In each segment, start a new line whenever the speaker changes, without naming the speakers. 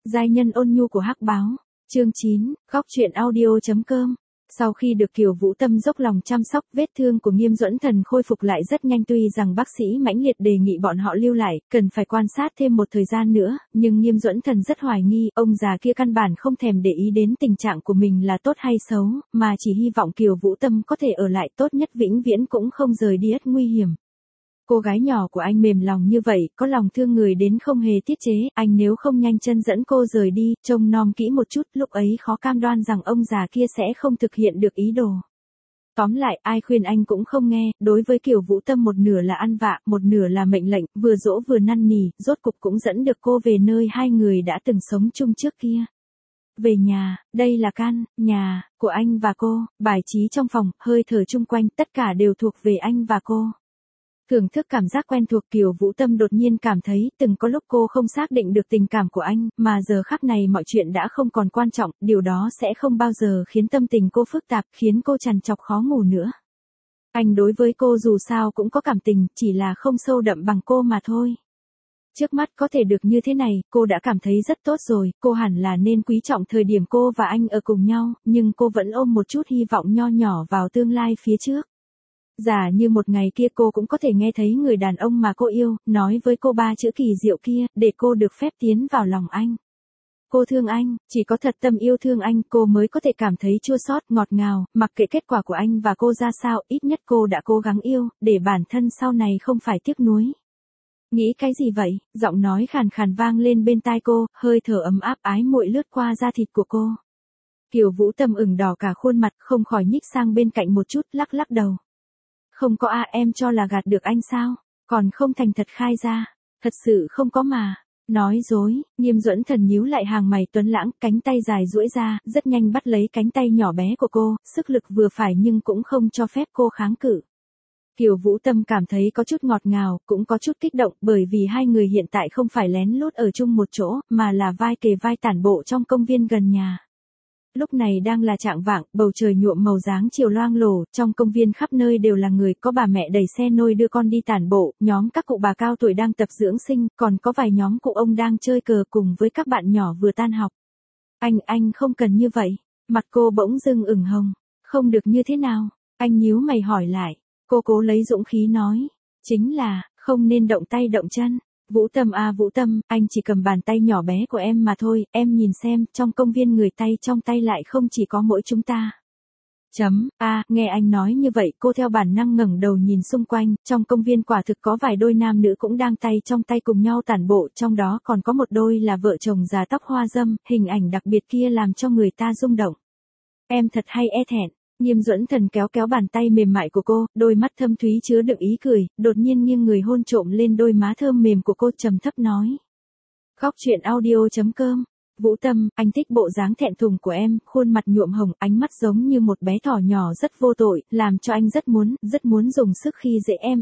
Giai nhân ôn nhu của Hắc Báo, chương 9, góc truyện audio.com. Sau khi được Kiều Vũ Tâm dốc lòng chăm sóc, vết thương của Nghiêm Duẫn Thần khôi phục lại rất nhanh, tuy rằng bác sĩ mãnh liệt đề nghị bọn họ lưu lại, cần phải quan sát thêm một thời gian nữa, nhưng Nghiêm Duẫn Thần rất hoài nghi, ông già kia căn bản không thèm để ý đến tình trạng của mình là tốt hay xấu, mà chỉ hy vọng Kiều Vũ Tâm có thể ở lại, tốt nhất vĩnh viễn cũng không rời đi ất nguy hiểm. Cô gái nhỏ của anh mềm lòng như vậy, có lòng thương người đến không hề tiết chế, anh nếu không nhanh chân dẫn cô rời đi, trông nom kỹ một chút, lúc ấy khó cam đoan rằng ông già kia sẽ không thực hiện được ý đồ. Tóm lại, ai khuyên anh cũng không nghe, đối với Kiều Vũ Tâm một nửa là ăn vạ, một nửa là mệnh lệnh, vừa dỗ vừa năn nỉ, rốt cục cũng dẫn được cô về nơi hai người đã từng sống chung trước kia. Về nhà, đây là căn nhà của anh và cô, bài trí trong phòng, hơi thở chung quanh, tất cả đều thuộc về anh và cô. Thưởng thức cảm giác quen thuộc, Kiều Vũ Tâm đột nhiên cảm thấy, từng có lúc cô không xác định được tình cảm của anh, mà giờ khắc này mọi chuyện đã không còn quan trọng, điều đó sẽ không bao giờ khiến tâm tình cô phức tạp, khiến cô trằn trọc khó ngủ nữa. Anh đối với cô dù sao cũng có cảm tình, chỉ là không sâu đậm bằng cô mà thôi. Trước mắt có thể được như thế này, cô đã cảm thấy rất tốt rồi, cô hẳn là nên quý trọng thời điểm cô và anh ở cùng nhau, nhưng cô vẫn ôm một chút hy vọng nho nhỏ vào tương lai phía trước. Giả như một ngày kia cô cũng có thể nghe thấy người đàn ông mà cô yêu, nói với cô ba chữ kỳ diệu kia, để cô được phép tiến vào lòng anh. Cô thương anh, chỉ có thật tâm yêu thương anh, cô mới có thể cảm thấy chua xót, ngọt ngào, mặc kệ kết quả của anh và cô ra sao, ít nhất cô đã cố gắng yêu, để bản thân sau này không phải tiếc nuối. Nghĩ cái gì vậy? Giọng nói khàn khàn vang lên bên tai cô, hơi thở ấm áp ái muội lướt qua da thịt của cô. Kiều Vũ Tâm ửng đỏ cả khuôn mặt, không khỏi nhích sang bên cạnh một chút, lắc lắc đầu. Không có em cho là gạt được anh sao? Còn không thành thật khai ra. Thật sự không có mà. Nói dối, Nghiêm Duẫn Thần nhíu lại hàng mày tuấn lãng, cánh tay dài duỗi ra, rất nhanh bắt lấy cánh tay nhỏ bé của cô, sức lực vừa phải nhưng cũng không cho phép cô kháng cự. Kiều Vũ Tâm cảm thấy có chút ngọt ngào, cũng có chút kích động, bởi vì hai người hiện tại không phải lén lút ở chung một chỗ, mà là vai kề vai tản bộ trong công viên gần nhà. Lúc này đang là chạng vạng, bầu trời nhuộm màu dáng chiều loang lổ, trong công viên khắp nơi đều là người, có bà mẹ đẩy xe nôi đưa con đi tản bộ, nhóm các cụ bà cao tuổi đang tập dưỡng sinh, còn có vài nhóm cụ ông đang chơi cờ cùng với các bạn nhỏ vừa tan học. Anh không cần như vậy. Mặt cô bỗng dưng ửng hồng. Không được như thế nào? Anh nhíu mày hỏi lại. Cô cố lấy dũng khí nói. Chính là, không nên động tay động chân. Vũ Tâm à Vũ Tâm, anh chỉ cầm bàn tay nhỏ bé của em mà thôi, em nhìn xem, trong công viên người tay trong tay lại không chỉ có mỗi chúng ta. Nghe anh nói như vậy, cô theo bản năng ngẩng đầu nhìn xung quanh, trong công viên quả thực có vài đôi nam nữ cũng đang tay trong tay cùng nhau tản bộ, trong đó còn có một đôi là vợ chồng già tóc hoa dâm, hình ảnh đặc biệt kia làm cho người ta rung động. Em thật hay e thẹn. Nghiêm Duẫn Thần kéo kéo bàn tay mềm mại của cô, đôi mắt thâm thúy chứa đựng ý cười, đột nhiên nghiêng người hôn trộm lên đôi má thơm mềm của cô, trầm thấp nói. Góc truyện audio.com. Vũ Tâm, anh thích bộ dáng thẹn thùng của em, khuôn mặt nhuộm hồng, ánh mắt giống như một bé thỏ nhỏ rất vô tội, làm cho anh rất muốn dùng sức khi dễ em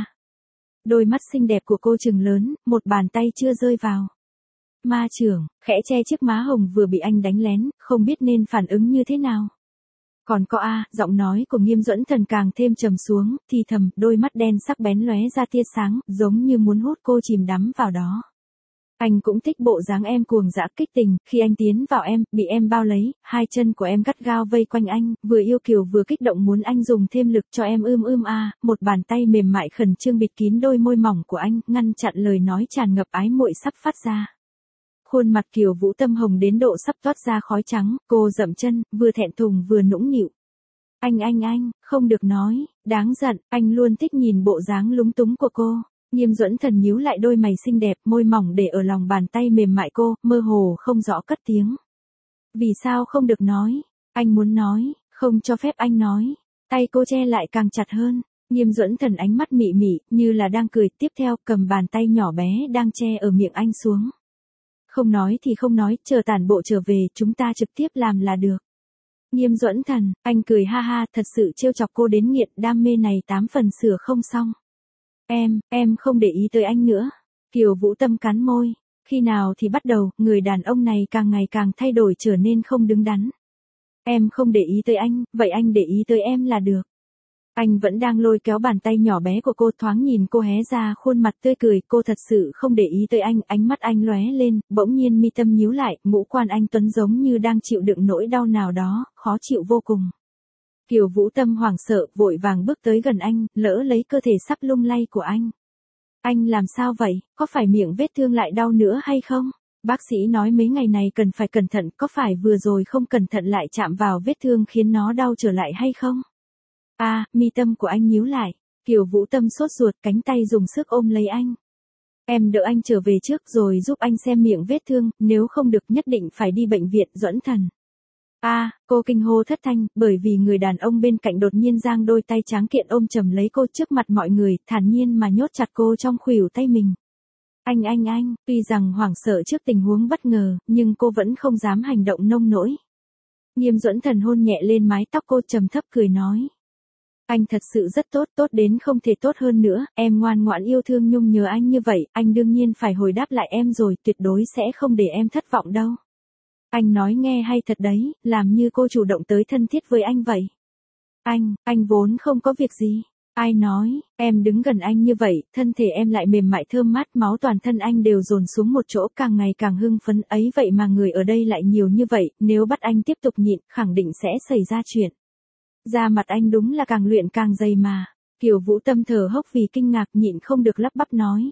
Đôi mắt xinh đẹp của cô trừng lớn, một bàn tay chưa rơi vào. Ma trưởng, khẽ che chiếc má hồng vừa bị anh đánh lén, không biết nên phản ứng như thế nào. Còn có giọng nói của Nghiêm Duẫn Thần càng thêm trầm xuống, thì thầm, đôi mắt đen sắc bén lóe ra tia sáng, giống như muốn hút cô chìm đắm vào đó. Anh cũng thích bộ dáng em cuồng dã kích tình, khi anh tiến vào em, bị em bao lấy, hai chân của em gắt gao vây quanh anh, vừa yêu kiều vừa kích động muốn anh dùng thêm lực cho em một bàn tay mềm mại khẩn trương bịt kín đôi môi mỏng của anh, ngăn chặn lời nói tràn ngập ái muội sắp phát ra. Khuôn mặt Kiều Vũ Tâm hồng đến độ sắp toát ra khói trắng, cô dậm chân, vừa thẹn thùng vừa nũng nịu. Anh, không được nói, đáng giận, anh luôn thích nhìn bộ dáng lúng túng của cô. Nghiêm Duẫn Thần nhíu lại đôi mày xinh đẹp, môi mỏng để ở lòng bàn tay mềm mại cô, mơ hồ không rõ cất tiếng. Vì sao không được nói? Anh muốn nói, không cho phép anh nói. Tay cô che lại càng chặt hơn. Nghiêm Duẫn Thần ánh mắt mị mị, như là đang cười, tiếp theo cầm bàn tay nhỏ bé đang che ở miệng anh xuống. Không nói thì không nói, chờ tản bộ trở về, chúng ta trực tiếp làm là được. Nghiêm Duẫn Thần, anh cười ha ha, thật sự trêu chọc cô đến nghiện, đam mê này 8 phần sửa không xong. Em không để ý tới anh nữa. Kiều Vũ Tâm cắn môi. Khi nào thì bắt đầu, người đàn ông này càng ngày càng thay đổi trở nên không đứng đắn. Em không để ý tới anh, vậy anh để ý tới em là được. Anh vẫn đang lôi kéo bàn tay nhỏ bé của cô, thoáng nhìn cô hé ra khuôn mặt tươi cười, cô thật sự không để ý tới anh, ánh mắt anh lóe lên, bỗng nhiên mi tâm nhíu lại, ngũ quan anh tuấn giống như đang chịu đựng nỗi đau nào đó, khó chịu vô cùng. Kiều Vũ Tâm hoảng sợ, vội vàng bước tới gần anh, lỡ lấy cơ thể sắp lung lay của anh. Anh làm sao vậy, có phải miệng vết thương lại đau nữa hay không? Bác sĩ nói mấy ngày này cần phải cẩn thận, có phải vừa rồi không cẩn thận lại chạm vào vết thương khiến nó đau trở lại hay không? Mi tâm của anh nhíu lại. Kiều Vũ Tâm sốt ruột, cánh tay dùng sức ôm lấy anh. Em đỡ anh trở về trước rồi giúp anh xem miệng vết thương, nếu không được nhất định phải đi bệnh viện. Duẫn Thần. Cô kinh hô thất thanh, bởi vì người đàn ông bên cạnh đột nhiên giang đôi tay tráng kiện ôm chầm lấy cô trước mặt mọi người, thản nhiên mà nhốt chặt cô trong khuỷu tay mình. Anh, tuy rằng hoảng sợ trước tình huống bất ngờ, nhưng cô vẫn không dám hành động nông nỗi. Nghiêm Duẫn Thần hôn nhẹ lên mái tóc cô, trầm thấp cười nói. Anh thật sự rất tốt, tốt đến không thể tốt hơn nữa, em ngoan ngoãn yêu thương nhung nhớ anh như vậy, anh đương nhiên phải hồi đáp lại em rồi, tuyệt đối sẽ không để em thất vọng đâu. Anh nói nghe hay thật đấy, làm như cô chủ động tới thân thiết với anh vậy. Anh vốn không có việc gì. Ai nói, em đứng gần anh như vậy, thân thể em lại mềm mại thơm mát, máu toàn thân anh đều dồn xuống một chỗ, càng ngày càng hưng phấn ấy, vậy mà người ở đây lại nhiều như vậy, nếu bắt anh tiếp tục nhịn, khẳng định sẽ xảy ra chuyện. Da mặt anh đúng là càng luyện càng dày mà. Kiều Vũ Tâm thở hốc vì kinh ngạc, nhịn không được lắp bắp nói.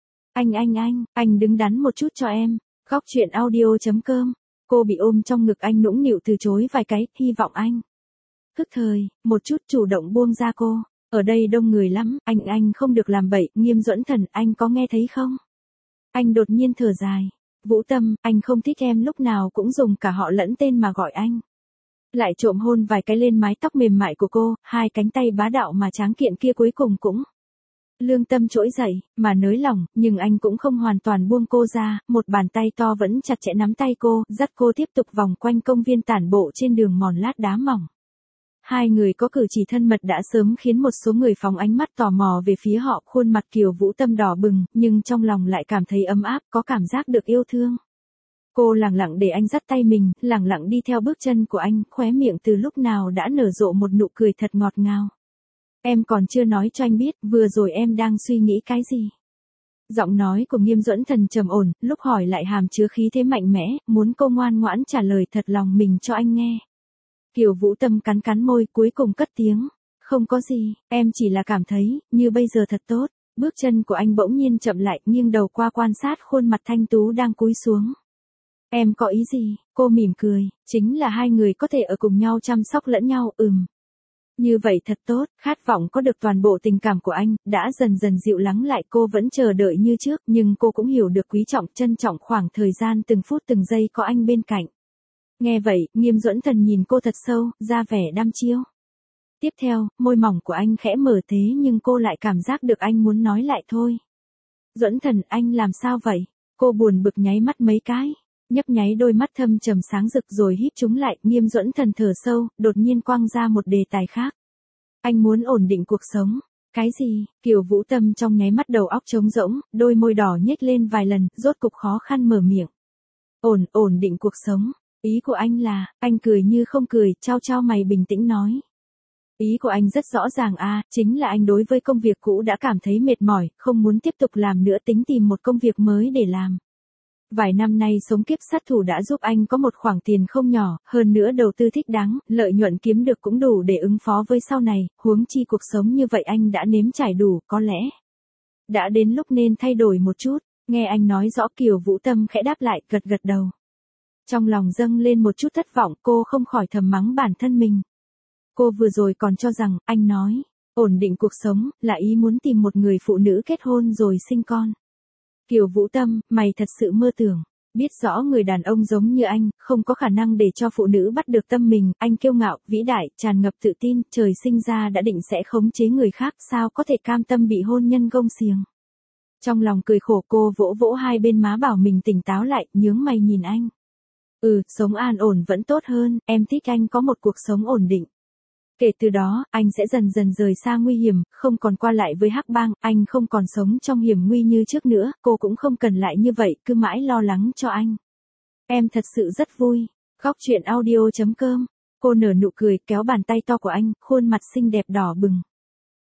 Anh đứng đắn một chút cho em. Góc truyện audio.com. Cô bị ôm trong ngực anh nũng nịu từ chối vài cái, hy vọng anh thức thời, một chút chủ động buông ra cô. Ở đây đông người lắm, anh không được làm bậy. Nghiêm Duẫn Thần, anh có nghe thấy không? Anh đột nhiên thở dài. Vũ Tâm, anh không thích em lúc nào cũng dùng cả họ lẫn tên mà gọi anh. Lại trộm hôn vài cái lên mái tóc mềm mại của cô, hai cánh tay bá đạo mà tráng kiện kia cuối cùng cũng lương tâm trỗi dậy, mà nới lỏng, nhưng anh cũng không hoàn toàn buông cô ra, một bàn tay to vẫn chặt chẽ nắm tay cô, dắt cô tiếp tục vòng quanh công viên tản bộ trên đường mòn lát đá mỏng. Hai người có cử chỉ thân mật đã sớm khiến một số người phóng ánh mắt tò mò về phía họ, khuôn mặt Kiều Vũ Tâm đỏ bừng, nhưng trong lòng lại cảm thấy ấm áp, có cảm giác được yêu thương. Cô lẳng lặng để anh dắt tay mình, lẳng lặng đi theo bước chân của anh, khóe miệng từ lúc nào đã nở rộ một nụ cười thật ngọt ngào. Em còn chưa nói cho anh biết, vừa rồi em đang suy nghĩ cái gì? Giọng nói của Nghiêm Duẫn Thần trầm ổn, lúc hỏi lại hàm chứa khí thế mạnh mẽ, muốn cô ngoan ngoãn trả lời thật lòng mình cho anh nghe. Kiều Vũ Tâm cắn cắn môi, cuối cùng cất tiếng. Không có gì, em chỉ là cảm thấy, như bây giờ thật tốt. Bước chân của anh bỗng nhiên chậm lại, nghiêng đầu qua quan sát khuôn mặt thanh tú đang cúi xuống. Em có ý gì? Cô mỉm cười, chính là hai người có thể ở cùng nhau chăm sóc lẫn nhau, Như vậy thật tốt, khát vọng có được toàn bộ tình cảm của anh, đã dần dần dịu lắng lại, cô vẫn chờ đợi như trước, nhưng cô cũng hiểu được quý trọng, trân trọng khoảng thời gian từng phút từng giây có anh bên cạnh. Nghe vậy, Nghiêm Duẫn Thần nhìn cô thật sâu, ra vẻ đăm chiêu. Tiếp theo, môi mỏng của anh khẽ mở thế nhưng cô lại cảm giác được anh muốn nói lại thôi. Duẫn Thần, anh làm sao vậy? Cô buồn bực nháy mắt mấy cái. Nhấp nháy đôi mắt thâm trầm sáng rực rồi híp chúng lại, Nghiêm Duẫn Thần thở sâu, đột nhiên quăng ra một đề tài khác. Anh muốn ổn định cuộc sống. Cái gì? Kiều Vũ Tâm trong nháy mắt đầu óc trống rỗng, đôi môi đỏ nhếch lên vài lần, rốt cục khó khăn mở miệng. Ổn định cuộc sống. Ý của anh là, anh cười như không cười, chau chau mày bình tĩnh nói. Ý của anh rất rõ ràng chính là anh đối với công việc cũ đã cảm thấy mệt mỏi, không muốn tiếp tục làm nữa, tính tìm một công việc mới để làm. Vài năm nay sống kiếp sát thủ đã giúp anh có một khoản tiền không nhỏ, hơn nữa đầu tư thích đáng, lợi nhuận kiếm được cũng đủ để ứng phó với sau này, huống chi cuộc sống như vậy anh đã nếm trải đủ, có lẽ đã đến lúc nên thay đổi một chút. Nghe anh nói rõ, Kiều Vũ Tâm khẽ đáp lại, gật gật đầu. Trong lòng dâng lên một chút thất vọng, cô không khỏi thầm mắng bản thân mình. Cô vừa rồi còn cho rằng, anh nói, ổn định cuộc sống, là ý muốn tìm một người phụ nữ kết hôn rồi sinh con. Kiều Vũ Tâm, mày thật sự mơ tưởng. Biết rõ người đàn ông giống như anh, không có khả năng để cho phụ nữ bắt được tâm mình, anh kiêu ngạo, vĩ đại, tràn ngập tự tin, trời sinh ra đã định sẽ khống chế người khác, sao có thể cam tâm bị hôn nhân gông xiềng. Trong lòng cười khổ, cô vỗ vỗ hai bên má bảo mình tỉnh táo lại, nhướng mày nhìn anh. Sống an ổn vẫn tốt hơn, em thích anh có một cuộc sống ổn định. Kể từ đó, anh sẽ dần dần rời xa nguy hiểm, không còn qua lại với hắc bang, anh không còn sống trong hiểm nguy như trước nữa, cô cũng không cần lại như vậy, cứ mãi lo lắng cho anh. Em thật sự rất vui. Góc truyện audio.com. Cô nở nụ cười, kéo bàn tay to của anh, khuôn mặt xinh đẹp đỏ bừng.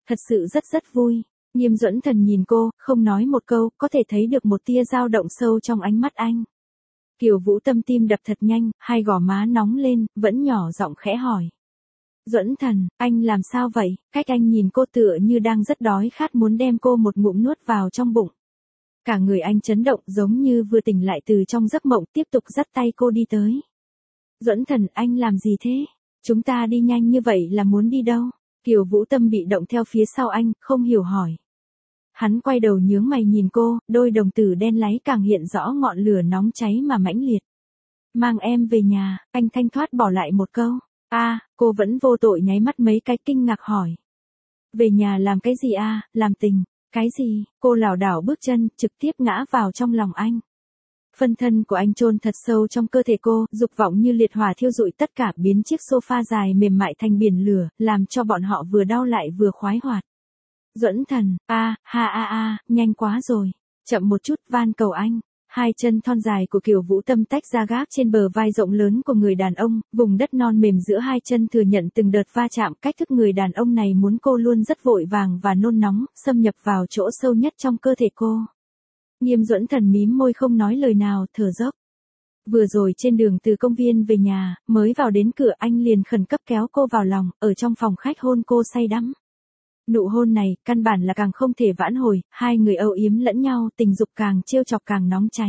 Thật sự rất vui. Nghiêm Duẫn Thần nhìn cô, không nói một câu, có thể thấy được một tia dao động sâu trong ánh mắt anh. Kiều Vũ Tâm tim đập thật nhanh, hai gò má nóng lên, vẫn nhỏ giọng khẽ hỏi. Duẫn Thần, anh làm sao vậy? Cách anh nhìn cô tựa như đang rất đói khát muốn đem cô một ngụm nuốt vào trong bụng. Cả người anh chấn động giống như vừa tỉnh lại từ trong giấc mộng, tiếp tục dắt tay cô đi tới. Duẫn Thần, anh làm gì thế? Chúng ta đi nhanh như vậy là muốn đi đâu? Kiều Vũ Tâm bị động theo phía sau anh, không hiểu hỏi. Hắn quay đầu nhướng mày nhìn cô, đôi đồng tử đen láy càng hiện rõ ngọn lửa nóng cháy mà mãnh liệt. Mang em về nhà, anh thanh thoát bỏ lại một câu. Cô vẫn vô tội nháy mắt mấy cái kinh ngạc hỏi. Về nhà làm cái gì làm tình, cái gì? Cô lảo đảo bước chân, trực tiếp ngã vào trong lòng anh. Phân thân của anh chôn thật sâu trong cơ thể cô, dục vọng như liệt hỏa thiêu rụi tất cả, biến chiếc sofa dài mềm mại thành biển lửa, làm cho bọn họ vừa đau lại vừa khoái hoạt. Duẫn Thần, nhanh quá rồi, chậm một chút, van cầu anh. Hai chân thon dài của Kiều Vũ Tâm tách ra gác trên bờ vai rộng lớn của người đàn ông, vùng đất non mềm giữa hai chân thừa nhận từng đợt va chạm, cách thức người đàn ông này muốn cô luôn rất vội vàng và nôn nóng, xâm nhập vào chỗ sâu nhất trong cơ thể cô. Nghiêm Duẫn Thần mím môi không nói lời nào, thở dốc. Vừa rồi trên đường từ công viên về nhà, mới vào đến cửa anh liền khẩn cấp kéo cô vào lòng, ở trong phòng khách hôn cô say đắm. Nụ hôn này, căn bản là càng không thể vãn hồi, hai người âu yếm lẫn nhau, tình dục càng trêu chọc càng nóng cháy.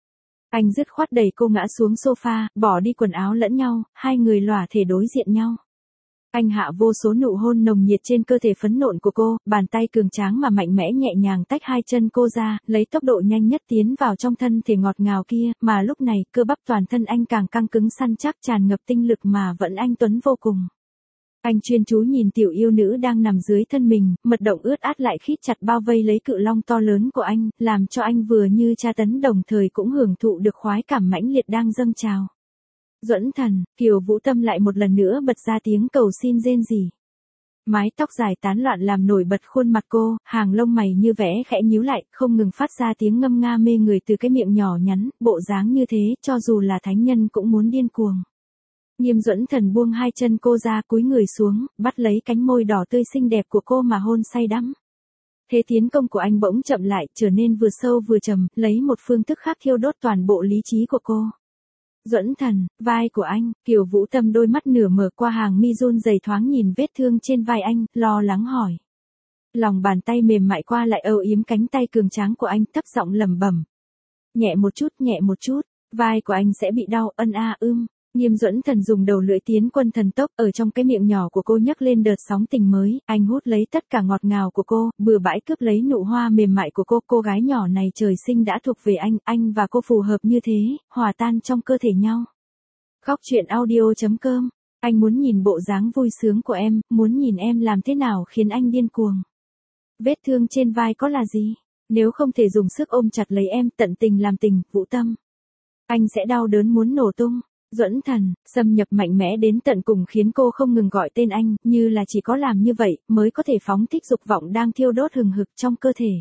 Anh dứt khoát đẩy cô ngã xuống sofa, bỏ đi quần áo lẫn nhau, hai người lỏa thể đối diện nhau. Anh hạ vô số nụ hôn nồng nhiệt trên cơ thể phấn nộn của cô, bàn tay cường tráng mà mạnh mẽ nhẹ nhàng tách hai chân cô ra, lấy tốc độ nhanh nhất tiến vào trong thân thể ngọt ngào kia, mà lúc này, cơ bắp toàn thân anh càng căng cứng săn chắc tràn ngập tinh lực mà vẫn anh tuấn vô cùng. Anh chuyên chú nhìn tiểu yêu nữ đang nằm dưới thân mình, mật động ướt át lại khít chặt bao vây lấy cự long to lớn của anh, làm cho anh vừa như tra tấn đồng thời cũng hưởng thụ được khoái cảm mãnh liệt đang dâng trào. Duẫn Thần, Kiều Vũ Tâm lại một lần nữa bật ra tiếng cầu xin rên rỉ. Mái tóc dài tán loạn làm nổi bật khuôn mặt cô, hàng lông mày như vẽ khẽ nhíu lại, không ngừng phát ra tiếng ngâm nga mê người từ cái miệng nhỏ nhắn, bộ dáng như thế, cho dù là thánh nhân cũng muốn điên cuồng. Nghiêm Duẫn Thần buông hai chân cô ra, cúi người xuống, bắt lấy cánh môi đỏ tươi xinh đẹp của cô mà hôn say đắm. Thế tiến công của anh bỗng chậm lại, trở nên vừa sâu vừa trầm, lấy một phương thức khác thiêu đốt toàn bộ lý trí của cô. Duẫn Thần, vai của anh, Kiều Vũ Tâm đôi mắt nửa mở qua hàng mi run rẩy thoáng nhìn vết thương trên vai anh, lo lắng hỏi. Lòng bàn tay mềm mại qua lại âu yếm cánh tay cường tráng của anh, thấp giọng lẩm bẩm. Nhẹ một chút, vai của anh sẽ bị đau, Nghiêm Duẫn Thần dùng đầu lưỡi tiến quân thần tốc, ở trong cái miệng nhỏ của cô nhấc lên đợt sóng tình mới, anh hút lấy tất cả ngọt ngào của cô, bừa bãi cướp lấy nụ hoa mềm mại của cô gái nhỏ này trời sinh đã thuộc về anh và cô phù hợp như thế, hòa tan trong cơ thể nhau. Khóc chuyện audio.com, anh muốn nhìn bộ dáng vui sướng của em, muốn nhìn em làm thế nào khiến anh điên cuồng. Vết thương trên vai có là gì? Nếu không thể dùng sức ôm chặt lấy em, tận tình làm tình, Vũ Tâm. Anh sẽ đau đớn muốn nổ tung. Duẫn Thần, xâm nhập mạnh mẽ đến tận cùng khiến cô không ngừng gọi tên anh, như là chỉ có làm như vậy, mới có thể phóng thích dục vọng đang thiêu đốt hừng hực trong cơ thể.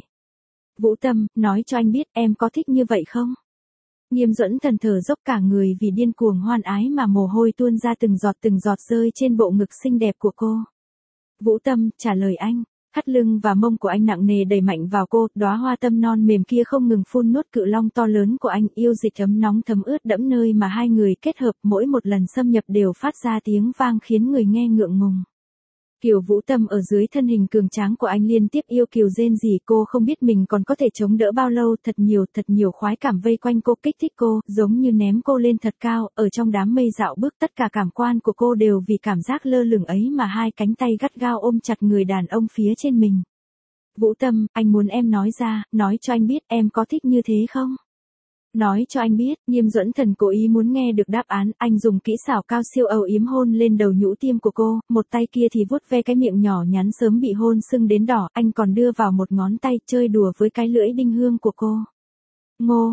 Vũ Tâm, nói cho anh biết em có thích như vậy không? Nghiêm Duẫn Thần thở dốc cả người vì điên cuồng hoan ái mà mồ hôi tuôn ra từng giọt rơi trên bộ ngực xinh đẹp của cô. Vũ Tâm, trả lời anh. Thắt lưng và mông của anh nặng nề đẩy mạnh vào cô, đóa hoa tâm non mềm kia không ngừng phun nuốt cự long to lớn của anh, yêu dịch ấm nóng thấm ướt đẫm nơi mà hai người kết hợp, mỗi một lần xâm nhập đều phát ra tiếng vang khiến người nghe ngượng ngùng. Kiều Vũ Tâm ở dưới thân hình cường tráng của anh liên tiếp yêu kiều rên rỉ, cô không biết mình còn có thể chống đỡ bao lâu, thật nhiều khoái cảm vây quanh cô, kích thích cô, giống như ném cô lên thật cao, ở trong đám mây dạo bước, tất cả cảm quan của cô đều vì cảm giác lơ lửng ấy mà hai cánh tay gắt gao ôm chặt người đàn ông phía trên mình. Vũ Tâm, anh muốn em nói ra, nói cho anh biết em có thích như thế không? Nói cho anh biết, Nghiêm Duẫn Thần cố ý muốn nghe được đáp án, anh dùng kỹ xảo cao siêu âu yếm hôn lên đầu nhũ tiêm của cô, một tay kia thì vuốt ve cái miệng nhỏ nhắn sớm bị hôn sưng đến đỏ, anh còn đưa vào một ngón tay chơi đùa với cái lưỡi đinh hương của cô. Ngô,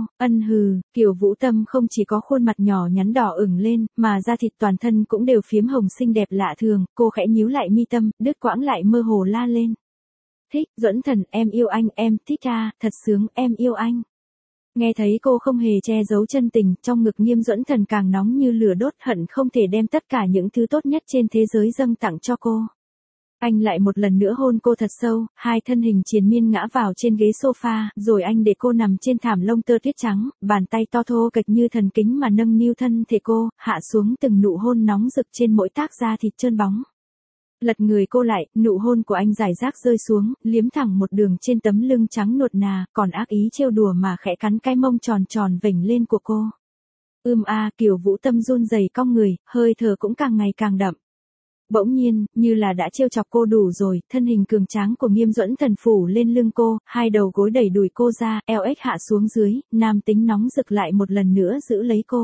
Kiều Vũ Tâm không chỉ có khuôn mặt nhỏ nhắn đỏ ửng lên, mà da thịt toàn thân cũng đều phiếm hồng xinh đẹp lạ thường, cô khẽ nhíu lại mi tâm, đứt quãng lại mơ hồ la lên. Thích, Duẫn Thần, em yêu anh, em thích thật sướng, em yêu anh. Nghe thấy cô không hề che giấu chân tình, trong ngực Nghiêm Duẫn Thần càng nóng như lửa đốt, hận không thể đem tất cả những thứ tốt nhất trên thế giới dâng tặng cho cô. Anh lại một lần nữa hôn cô thật sâu, hai thân hình triền miên ngã vào trên ghế sofa, rồi anh để cô nằm trên thảm lông tơ tuyết trắng, bàn tay to thô kịch như thần kính mà nâng niu thân thể cô, hạ xuống từng nụ hôn nóng rực trên mỗi tác da thịt trơn bóng. Lật người cô lại, nụ hôn của anh rải rác rơi xuống, liếm thẳng một đường trên tấm lưng trắng nuột nà, còn ác ý trêu đùa mà khẽ cắn cái mông tròn tròn vểnh lên của cô. Kiều Vũ Tâm run rẩy cong người, hơi thở cũng càng ngày càng đậm. Bỗng nhiên, như là đã trêu chọc cô đủ rồi, thân hình cường tráng của Nghiêm Duẫn Thần phủ lên lưng cô, hai đầu gối đẩy đùi cô ra, eo ếch hạ xuống dưới, nam tính nóng rực lại một lần nữa giữ lấy cô.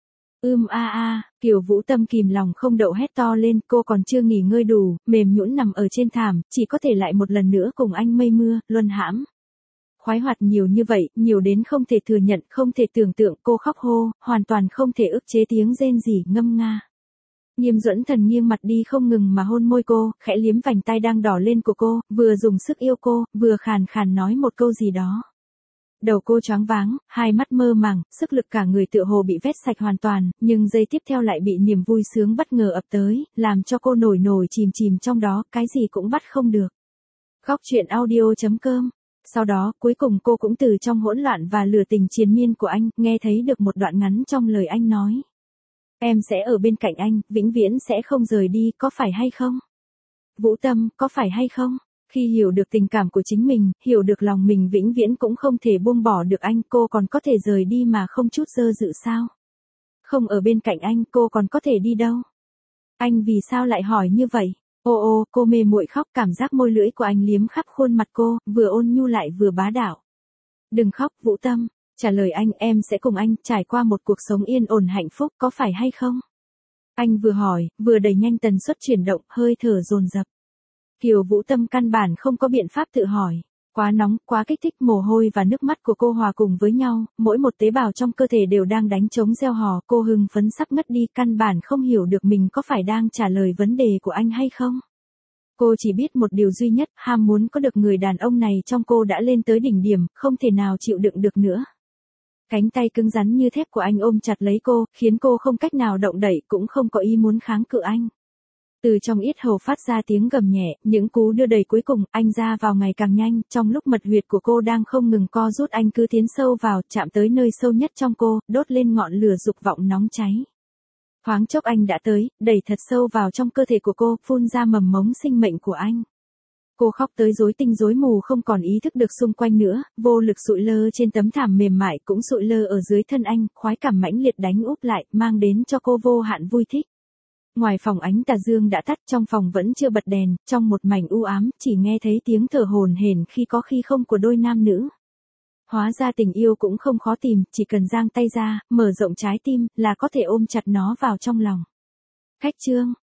Kiều Vũ Tâm kìm lòng không đậu hét to lên, cô còn chưa nghỉ ngơi đủ, mềm nhũn nằm ở trên thảm, chỉ có thể lại một lần nữa cùng anh mây mưa, luân hãm. Khoái hoạt nhiều như vậy, nhiều đến không thể thừa nhận, không thể tưởng tượng, cô khóc hô, hoàn toàn không thể ức chế tiếng rên rỉ ngâm nga. Nghiêm Duẫn Thần nghiêng mặt đi không ngừng mà hôn môi cô, khẽ liếm vành tai đang đỏ lên của cô, vừa dùng sức yêu cô, vừa khàn khàn nói một câu gì đó. Đầu cô choáng váng, hai mắt mơ màng, sức lực cả người tựa hồ bị vét sạch hoàn toàn, nhưng giây tiếp theo lại bị niềm vui sướng bất ngờ ập tới, làm cho cô nổi nổi chìm chìm trong đó, cái gì cũng bắt không được. Góc truyện audio.com. Sau đó, cuối cùng cô cũng từ trong hỗn loạn và lửa tình triền miên của anh, nghe thấy được một đoạn ngắn trong lời anh nói. Em sẽ ở bên cạnh anh, vĩnh viễn sẽ không rời đi, có phải hay không? Vũ Tâm, có phải hay không? Khi hiểu được tình cảm của chính mình, hiểu được lòng mình vĩnh viễn cũng không thể buông bỏ được anh, cô còn có thể rời đi mà không chút dơ dự sao? Không ở bên cạnh anh, cô còn có thể đi đâu? Anh vì sao lại hỏi như vậy? Cô mê muội khóc, cảm giác môi lưỡi của anh liếm khắp khuôn mặt cô, vừa ôn nhu lại vừa bá đạo. Đừng khóc, Vũ Tâm, trả lời anh, em sẽ cùng anh trải qua một cuộc sống yên ổn hạnh phúc, có phải hay không? Anh vừa hỏi, vừa đẩy nhanh tần suất chuyển động, hơi thở dồn dập. Kiều Vũ Tâm căn bản không có biện pháp tự hỏi. Quá nóng, quá kích thích, mồ hôi và nước mắt của cô hòa cùng với nhau, mỗi một tế bào trong cơ thể đều đang đánh trống reo hò, cô hưng phấn sắp ngất đi, căn bản không hiểu được mình có phải đang trả lời vấn đề của anh hay không. Cô chỉ biết một điều duy nhất, ham muốn có được người đàn ông này trong cô đã lên tới đỉnh điểm, không thể nào chịu đựng được nữa. Cánh tay cứng rắn như thép của anh ôm chặt lấy cô, khiến cô không cách nào động đậy, cũng không có ý muốn kháng cự anh. Từ trong yết hầu phát ra tiếng gầm nhẹ, những cú đưa đẩy cuối cùng, anh ra vào ngày càng nhanh, trong lúc mật huyệt của cô đang không ngừng co rút, anh cứ tiến sâu vào, chạm tới nơi sâu nhất trong cô, đốt lên ngọn lửa dục vọng nóng cháy. Thoáng chốc anh đã tới, đẩy thật sâu vào trong cơ thể của cô, phun ra mầm mống sinh mệnh của anh. Cô khóc tới rối tinh rối mù, không còn ý thức được xung quanh nữa, vô lực sụi lơ trên tấm thảm mềm mại, cũng sụi lơ ở dưới thân anh, khoái cảm mãnh liệt đánh úp lại, mang đến cho cô vô hạn vui thích. Ngoài phòng ánh tà dương đã tắt, trong phòng vẫn chưa bật đèn, trong một mảnh u ám, chỉ nghe thấy tiếng thở hổn hển khi có khi không của đôi nam nữ. Hóa ra tình yêu cũng không khó tìm, chỉ cần giang tay ra, mở rộng trái tim, là có thể ôm chặt nó vào trong lòng. Khách chương.